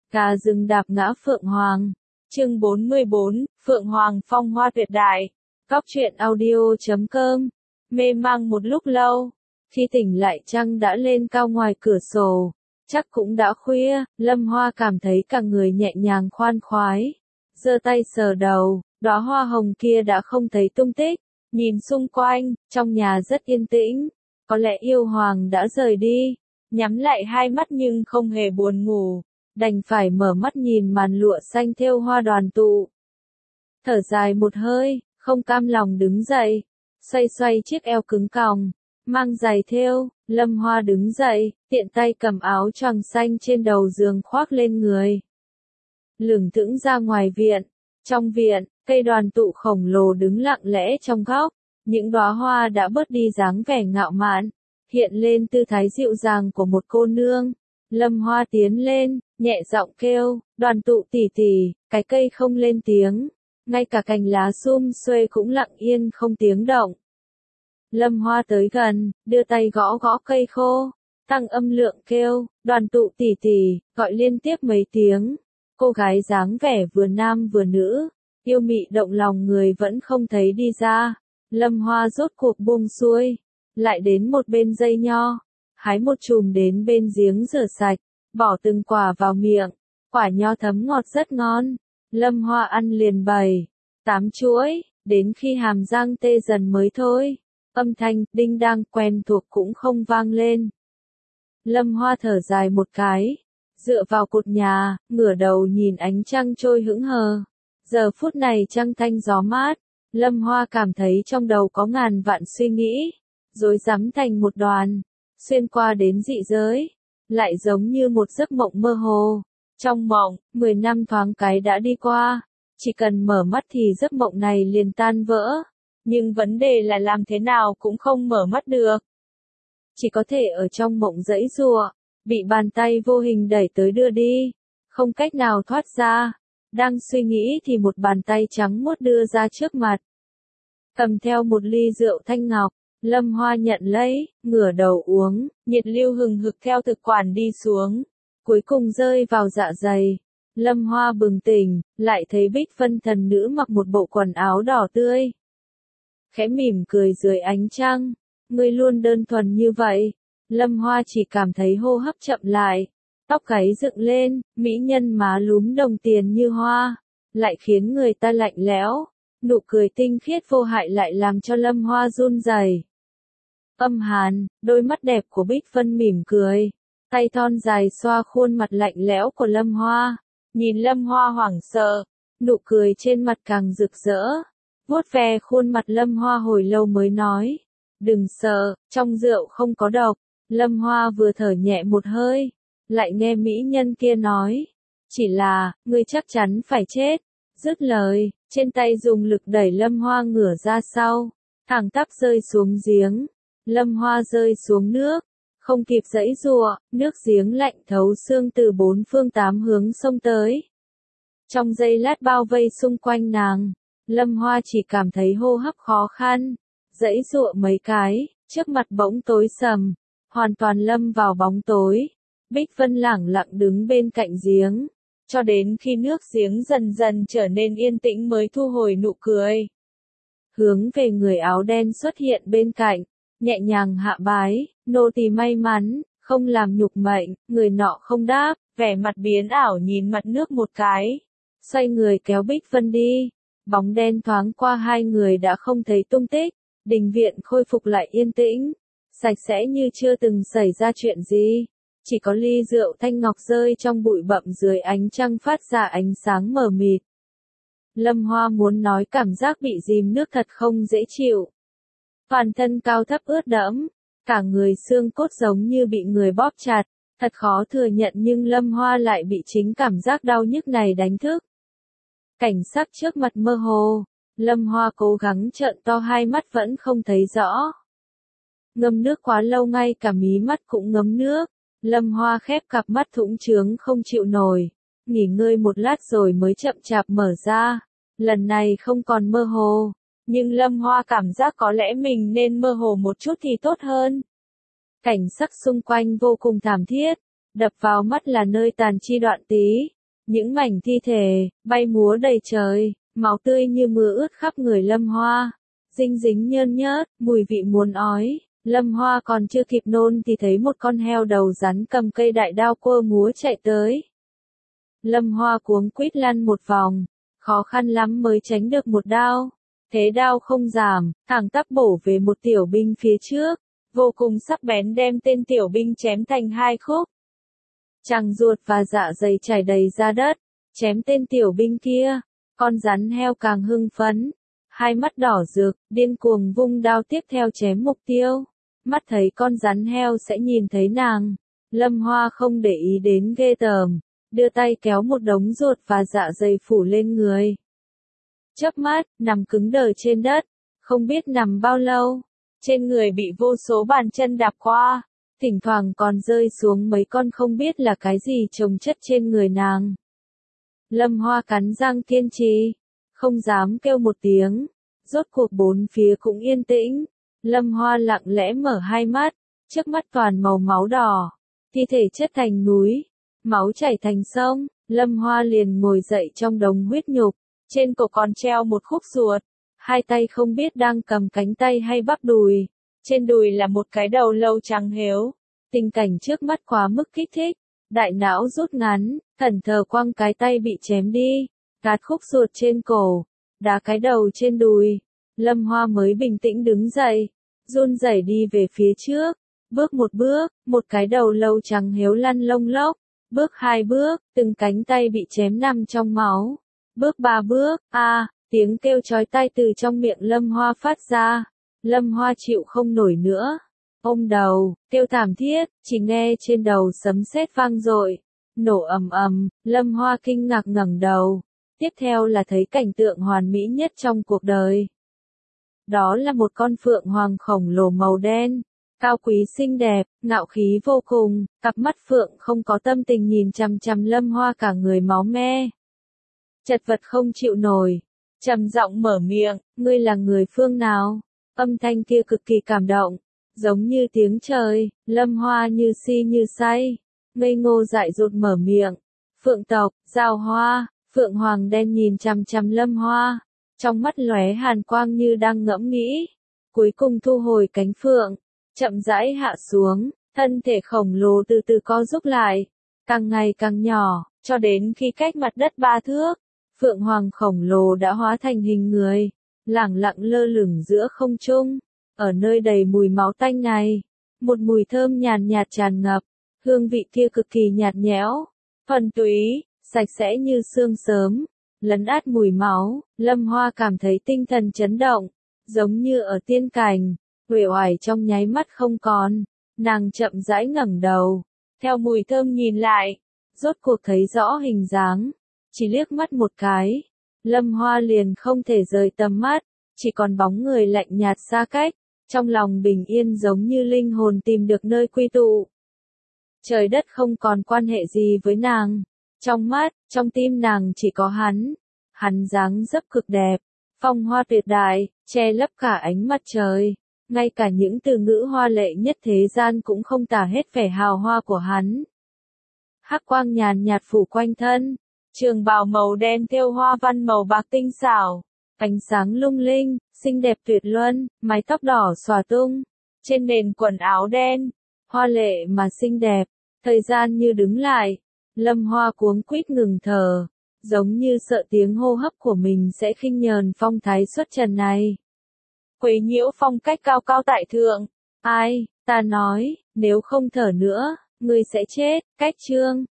Gà rừng đạp ngã Phượng Hoàng. Chương 44, Phượng Hoàng phong hoa tuyệt đại. Góc truyện audio.com. Mê mang một lúc lâu. Khi tỉnh lại trăng đã lên cao ngoài cửa sổ. Chắc cũng đã khuya, Lâm Hoa cảm thấy cả người nhẹ nhàng khoan khoái. Giơ tay sờ đầu, đóa hoa hồng kia đã không thấy tung tích. Nhìn xung quanh, trong nhà rất yên tĩnh. Có lẽ yêu hoàng đã rời đi. Nhắm lại hai mắt nhưng không hề buồn ngủ. Đành phải mở mắt nhìn màn lụa xanh thêu hoa đoàn tụ. Thở dài một hơi, không cam lòng đứng dậy. Xoay xoay chiếc eo cứng còng. Mang giày thêu, Lâm Hoa đứng dậy, tiện tay cầm áo choàng xanh trên đầu giường khoác lên người. Lững thững ra ngoài viện. Trong viện, cây đoàn tụ khổng lồ đứng lặng lẽ trong góc. Những đóa hoa đã bớt đi dáng vẻ ngạo mạn, hiện lên tư thái dịu dàng của một cô nương. Lâm Hoa tiến lên, nhẹ giọng kêu, đoàn tụ tỷ tỷ, cái cây không lên tiếng. Ngay cả cành lá sum xuê cũng lặng yên không tiếng động. Lâm Hoa tới gần, đưa tay gõ gõ cây khô, tăng âm lượng kêu, đoàn tụ tỷ tỷ, gọi liên tiếp mấy tiếng. Cô gái dáng vẻ vừa nam vừa nữ, yêu mị động lòng người vẫn không thấy đi ra. Lâm Hoa rốt cuộc buông xuôi, lại đến một bên dây nho, hái một chùm đến bên giếng rửa sạch, bỏ từng quả vào miệng, quả nho thấm ngọt rất ngon. Lâm Hoa ăn liền 7-8 chuỗi, đến khi hàm răng tê dần mới thôi. Âm thanh đinh đang quen thuộc cũng không vang lên. Lâm Hoa thở dài một cái, dựa vào cột nhà, ngửa đầu nhìn ánh trăng trôi hững hờ. Giờ phút này trăng thanh gió mát, Lâm Hoa cảm thấy trong đầu có ngàn vạn suy nghĩ, rối rắm thành một đoàn, xuyên qua đến dị giới, lại giống như một giấc mộng mơ hồ. Trong mộng, 10 năm thoáng cái đã đi qua, chỉ cần mở mắt thì giấc mộng này liền tan vỡ, nhưng vấn đề là làm thế nào cũng không mở mắt được. Chỉ có thể ở trong mộng giãy giụa, bị bàn tay vô hình đẩy tới đưa đi, không cách nào thoát ra. Đang suy nghĩ thì một bàn tay trắng muốt đưa ra trước mặt. Cầm theo một ly rượu thanh ngọc, Lâm Hoa nhận lấy, ngửa đầu uống, nhiệt lưu hừng hực theo thực quản đi xuống, cuối cùng rơi vào dạ dày. Lâm Hoa bừng tỉnh, lại thấy Bích Vân thần nữ mặc một bộ quần áo đỏ tươi. Khẽ mỉm cười dưới ánh trăng, ngươi luôn đơn thuần như vậy. Lâm Hoa chỉ cảm thấy hô hấp chậm lại. Tóc gáy dựng lên, mỹ nhân má lúm đồng tiền như hoa, lại khiến người ta lạnh lẽo. Nụ cười tinh khiết vô hại lại làm cho Lâm Hoa run rẩy. Âm hàn, đôi mắt đẹp của Bích Vân mỉm cười, tay thon dài xoa khuôn mặt lạnh lẽo của Lâm Hoa. Nhìn Lâm Hoa hoảng sợ, nụ cười trên mặt càng rực rỡ. Vuốt ve khuôn mặt Lâm Hoa hồi lâu mới nói, đừng sợ, trong rượu không có độc. Lâm Hoa vừa thở nhẹ một hơi, lại nghe mỹ nhân kia nói, chỉ là, ngươi chắc chắn phải chết. Dứt lời, trên tay dùng lực đẩy Lâm Hoa ngửa ra sau, thẳng tắp rơi xuống giếng. Lâm Hoa rơi xuống nước, không kịp giãy giụa, nước giếng lạnh thấu xương từ 4 phương 8 hướng xông tới. Trong giây lát bao vây xung quanh nàng, Lâm Hoa chỉ cảm thấy hô hấp khó khăn, giãy giụa mấy cái, trước mặt bỗng tối sầm, hoàn toàn lâm vào bóng tối. Bích Vân lẳng lặng đứng bên cạnh giếng, cho đến khi nước giếng dần dần trở nên yên tĩnh mới thu hồi nụ cười. Hướng về người áo đen xuất hiện bên cạnh, nhẹ nhàng hạ bái, nô tỳ may mắn, không làm nhục mệnh. Người nọ không đáp, vẻ mặt biến ảo nhìn mặt nước một cái, xoay người kéo Bích Vân đi. Bóng đen thoáng qua hai người đã không thấy tung tích, đình viện khôi phục lại yên tĩnh, sạch sẽ như chưa từng xảy ra chuyện gì. Chỉ có ly rượu thanh ngọc rơi trong bụi bặm dưới ánh trăng phát ra ánh sáng mờ mịt. Lâm Hoa muốn nói cảm giác bị dìm nước thật không dễ chịu. Toàn thân cao thấp ướt đẫm, cả người xương cốt giống như bị người bóp chặt, thật khó thừa nhận nhưng Lâm Hoa lại bị chính cảm giác đau nhức này đánh thức. Cảnh sắc trước mặt mơ hồ, Lâm Hoa cố gắng trợn to hai mắt vẫn không thấy rõ. Ngâm nước quá lâu ngay cả mí mắt cũng ngấm nước. Lâm Hoa khép cặp mắt thủng trướng không chịu nổi, nghỉ ngơi một lát rồi mới chậm chạp mở ra. Lần này không còn mơ hồ, nhưng Lâm Hoa cảm giác có lẽ mình nên mơ hồ một chút thì tốt hơn. Cảnh sắc xung quanh vô cùng thảm thiết, đập vào mắt là nơi tàn chi đoạn tí, những mảnh thi thể, bay múa đầy trời, máu tươi như mưa ướt khắp người Lâm Hoa. Dinh dính nhơn nhớt, mùi vị muốn ói. Lâm Hoa còn chưa kịp nôn thì thấy một con heo đầu rắn cầm cây đại đao quơ múa chạy tới. Lâm Hoa cuống quýt lăn một vòng, khó khăn lắm mới tránh được một đao. Thế đao không giảm, thẳng tắp bổ về một tiểu binh phía trước, vô cùng sắc bén đem tên tiểu binh chém thành hai khúc. Tràng ruột và dạ dày chảy đầy ra đất, chém tên tiểu binh kia, con rắn heo càng hưng phấn, hai mắt đỏ rực, điên cuồng vung đao tiếp theo chém mục tiêu. Mắt thấy con rắn heo sẽ nhìn thấy nàng, Lâm Hoa không để ý đến ghê tởm, đưa tay kéo một đống ruột và dạ dày phủ lên người. Chớp mắt, nằm cứng đờ trên đất, không biết nằm bao lâu, trên người bị vô số bàn chân đạp qua, thỉnh thoảng còn rơi xuống mấy con không biết là cái gì chồng chất trên người nàng. Lâm Hoa cắn răng kiên trì, không dám kêu một tiếng, rốt cuộc bốn phía cũng yên tĩnh. Lâm Hoa lặng lẽ mở hai mắt, trước mắt toàn màu máu đỏ, thi thể chất thành núi, máu chảy thành sông. Lâm Hoa liền ngồi dậy trong đống huyết nhục, trên cổ còn treo một khúc ruột, hai tay không biết đang cầm cánh tay hay bắp đùi, trên đùi là một cái đầu lâu trắng hếu. Tình cảnh trước mắt quá mức kích thích, đại não rút ngắn, thần thờ quăng cái tay bị chém đi, gạt khúc ruột trên cổ, đá cái đầu trên đùi. Lâm Hoa mới bình tĩnh đứng dậy, run rẩy đi về phía trước, bước một bước, một cái đầu lâu trắng héo lăn lông lốc, bước hai bước, từng cánh tay bị chém nằm trong máu, bước ba bước, tiếng kêu chói tai từ trong miệng Lâm Hoa phát ra. Lâm Hoa chịu không nổi nữa, ôm đầu, kêu thảm thiết, chỉ nghe trên đầu sấm sét vang dội, nổ ầm ầm. Lâm Hoa kinh ngạc ngẩng đầu, tiếp theo là thấy cảnh tượng hoàn mỹ nhất trong cuộc đời. Đó là một con phượng hoàng khổng lồ màu đen, cao quý xinh đẹp, ngạo khí vô cùng, cặp mắt phượng không có tâm tình nhìn chằm chằm Lâm Hoa cả người máu me. Chật vật không chịu nổi, trầm giọng mở miệng, ngươi là người phương nào? Âm thanh kia cực kỳ cảm động, giống như tiếng trời. Lâm Hoa như si như say, ngây ngô dại dột mở miệng, phượng tộc, Giao Hoa. Phượng hoàng đen nhìn chằm chằm Lâm Hoa, trong mắt lóe hàn quang như đang ngẫm nghĩ, cuối cùng thu hồi cánh phượng, chậm rãi hạ xuống, thân thể khổng lồ từ từ co rúm lại, càng ngày càng nhỏ, cho đến khi cách mặt đất 3 thước, phượng hoàng khổng lồ đã hóa thành hình người, lẳng lặng lơ lửng giữa không trung. Ở nơi đầy mùi máu tanh này, một mùi thơm nhàn nhạt tràn ngập, hương vị kia cực kỳ nhạt nhẽo, thuần túy, sạch sẽ như sương sớm, lấn át mùi máu. Lâm Hoa cảm thấy tinh thần chấn động, giống như ở tiên cảnh, uể oải trong nháy mắt không còn. Nàng chậm rãi ngẩng đầu, theo mùi thơm nhìn lại, rốt cuộc thấy rõ hình dáng, chỉ liếc mắt một cái, Lâm Hoa liền không thể rời tầm mắt, chỉ còn bóng người lạnh nhạt xa cách, trong lòng bình yên giống như linh hồn tìm được nơi quy tụ. Trời đất không còn quan hệ gì với nàng, trong mắt, trong tim nàng chỉ có hắn dáng dấp cực đẹp, phong hoa tuyệt đại, che lấp cả ánh mặt trời, ngay cả những từ ngữ hoa lệ nhất thế gian cũng không tả hết vẻ hào hoa của hắn. Hắc quang nhàn nhạt phủ quanh thân, trường bào màu đen thêu hoa văn màu bạc tinh xảo, ánh sáng lung linh, xinh đẹp tuyệt luân, mái tóc đỏ xòa tung, trên nền quần áo đen, hoa lệ mà xinh đẹp. Thời gian như đứng lại, Lâm Hoa cuống quýt ngừng thở, giống như sợ tiếng hô hấp của mình sẽ khinh nhờn phong thái xuất trần này. Quấy nhiễu phong cách cao cao tại thượng. Ai, ta nói, nếu không thở nữa, ngươi sẽ chết. Cách chương